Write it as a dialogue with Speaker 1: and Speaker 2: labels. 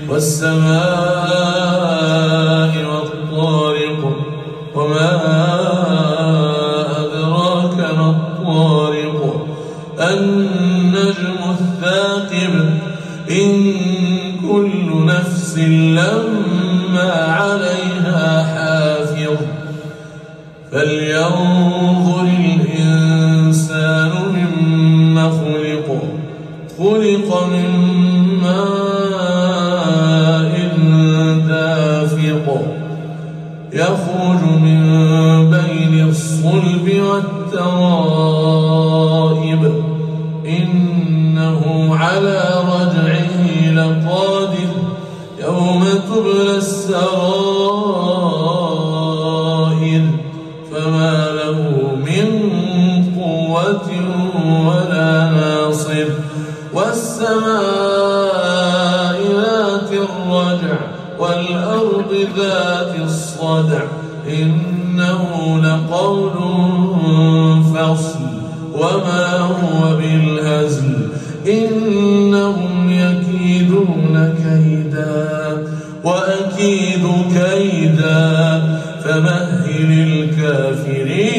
Speaker 1: والسماء والطارق وما أدراك ما الطارق النجم الثاقب إن كل نفس لما عليها حافظ فلينظر الإنسان مما خلق من ماء دافق يخرج من بين الصلب والترائب إنه على رجعه لقادر يوم تبلى السرائر فما له من قوة ولا ناصر والسماء ذات الرجع والأرض ذات الصدع إنه لقول فصل وما هو بالهزل إنهم يكيدون كيدا وأكيد كيدا فمهل الكافرين